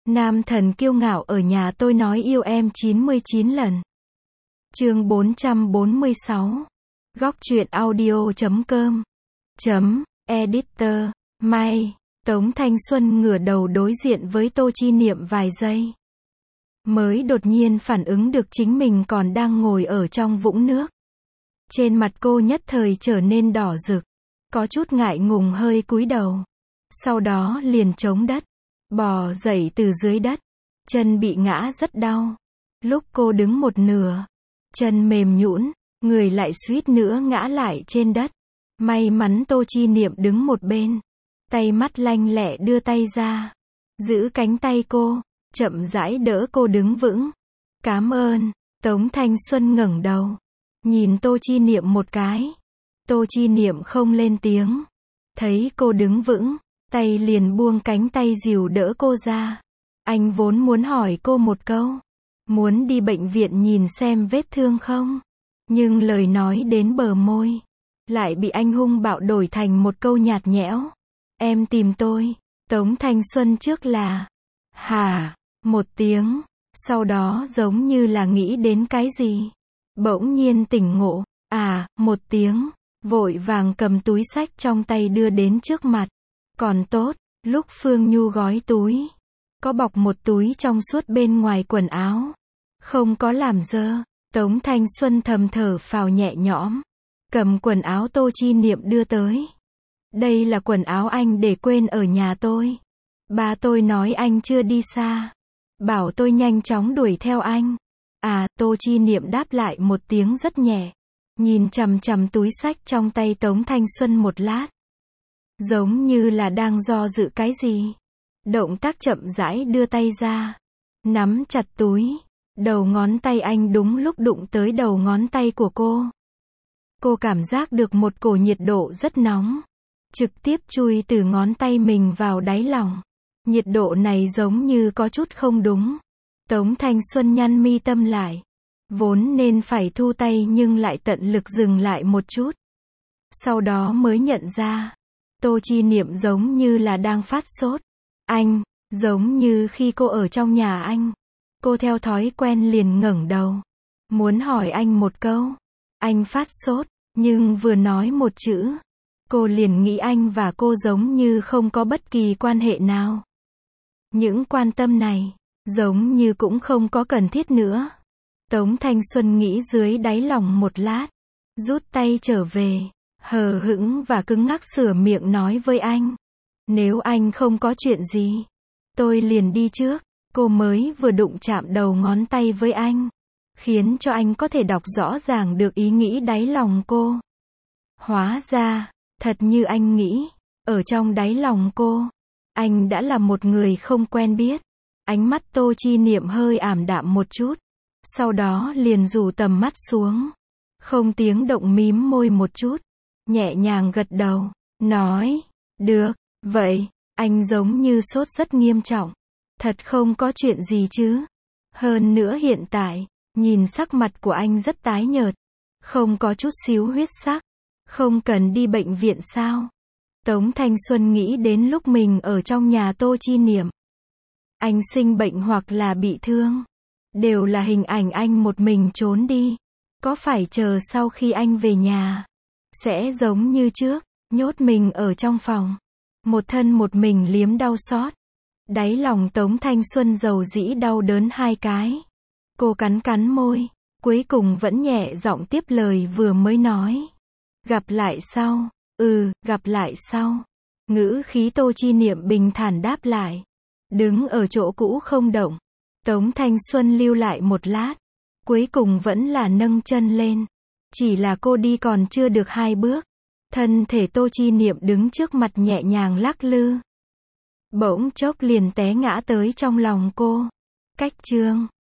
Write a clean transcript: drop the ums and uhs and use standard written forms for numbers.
Nam thần kiêu ngạo ở nhà tôi nói yêu em 99 lần. Chương 446. Góc truyện audio.com. Editor. May. Tống Thanh Xuân ngửa đầu đối diện với Tô Chi Niệm vài giây. Mới đột nhiên phản ứng được chính mình còn đang ngồi ở trong vũng nước. Trên mặt cô nhất thời trở nên đỏ rực. Có chút ngại ngùng hơi cúi đầu. Sau đó liền chống đất. Bò dậy từ dưới đất. Chân bị ngã rất đau. Lúc cô đứng một nửa. Chân mềm nhũn, người lại suýt nữa ngã lại trên đất. May mắn Tô Chi Niệm đứng một bên. Tay mắt lanh lẹ đưa tay ra. Giữ cánh tay cô. Chậm rãi đỡ cô đứng vững. Cám ơn. Tống Thanh Xuân ngẩng đầu. Nhìn Tô Chi Niệm một cái. Tô Chi Niệm không lên tiếng. Thấy cô đứng vững. Tay liền buông cánh tay dìu đỡ cô ra. Anh vốn muốn hỏi cô một câu. Muốn đi bệnh viện nhìn xem vết thương không? Nhưng lời nói đến bờ môi. Lại bị anh hung bạo đổi thành một câu nhạt nhẽo. Em tìm tôi. Tống Thanh Xuân trước là. Hả? Một tiếng. Sau đó giống như là nghĩ đến cái gì. Bỗng nhiên tỉnh ngộ. À, một tiếng. Vội vàng cầm túi xách trong tay đưa đến trước mặt. Còn tốt, lúc Phương Nhu gói túi. Có bọc một túi trong suốt bên ngoài quần áo. Không có làm dơ. Tống Thanh Xuân thầm thở phào nhẹ nhõm. Cầm quần áo Tô Chi Niệm đưa tới. Đây là quần áo anh để quên ở nhà tôi. Ba tôi nói anh chưa đi xa. Bảo tôi nhanh chóng đuổi theo anh. À, Tô Chi Niệm đáp lại một tiếng rất nhẹ. Nhìn chằm chằm túi xách trong tay Tống Thanh Xuân một lát. Giống như là đang do dự cái gì. Động tác chậm rãi đưa tay ra. Nắm chặt túi. Đầu ngón tay anh đúng lúc đụng tới đầu ngón tay của cô. Cô cảm giác được một cổ nhiệt độ rất nóng. Trực tiếp chui từ ngón tay mình vào đáy lòng. Nhiệt độ này giống như có chút không đúng. Tống Thanh Xuân nhăn mi tâm lại. Vốn nên phải thu tay nhưng lại tận lực dừng lại một chút. Sau đó mới nhận ra. Tô Chi Niệm giống như là đang phát sốt. Anh, giống như khi cô ở trong nhà anh. Cô theo thói quen liền ngẩng đầu. Muốn hỏi anh một câu. Anh phát sốt, nhưng vừa nói một chữ. Cô liền nghĩ anh và cô giống như không có bất kỳ quan hệ nào. Những quan tâm này, giống như cũng không có cần thiết nữa. Tống Thanh Xuân nghĩ dưới đáy lòng một lát. Rút tay trở về. Hờ hững và cứng ngắc sửa miệng nói với anh. Nếu anh không có chuyện gì, tôi liền đi trước. Cô mới vừa đụng chạm đầu ngón tay với anh. Khiến cho anh có thể đọc rõ ràng được ý nghĩ đáy lòng cô. Hóa ra, thật như anh nghĩ, ở trong đáy lòng cô, anh đã là một người không quen biết. Ánh mắt Tô Chi Niệm hơi ảm đạm một chút. Sau đó liền rủ tầm mắt xuống. Không tiếng động mím môi một chút. Nhẹ nhàng gật đầu. Nói. Được. Vậy, anh giống như sốt rất nghiêm trọng. Thật không có chuyện gì chứ. Hơn nữa hiện tại, nhìn sắc mặt của anh rất tái nhợt. Không có chút xíu huyết sắc. Không cần đi bệnh viện sao? Tống Thanh Xuân nghĩ đến lúc mình ở trong nhà Tô Chi Niệm. Anh sinh bệnh hoặc là bị thương. Đều là hình ảnh anh một mình trốn đi. Có phải chờ sau khi anh về nhà, sẽ giống như trước, nhốt mình ở trong phòng. Một thân một mình liếm đau xót. Đáy lòng Tống Thanh Xuân dầu dĩ đau đớn hai cái. Cô cắn cắn môi. Cuối cùng vẫn nhẹ giọng tiếp lời vừa mới nói. Gặp lại sau. Gặp lại sau. Ngữ khí Tô Chi Niệm bình thản đáp lại. Đứng ở chỗ cũ không động. Tống Thanh Xuân lưu lại một lát. Cuối cùng vẫn là nâng chân lên. Chỉ là cô đi còn chưa được 2 bước. Thân thể Tô Chi Niệm đứng trước mặt nhẹ nhàng lắc lư. Bỗng chốc liền té ngã tới trong lòng cô. Cách chương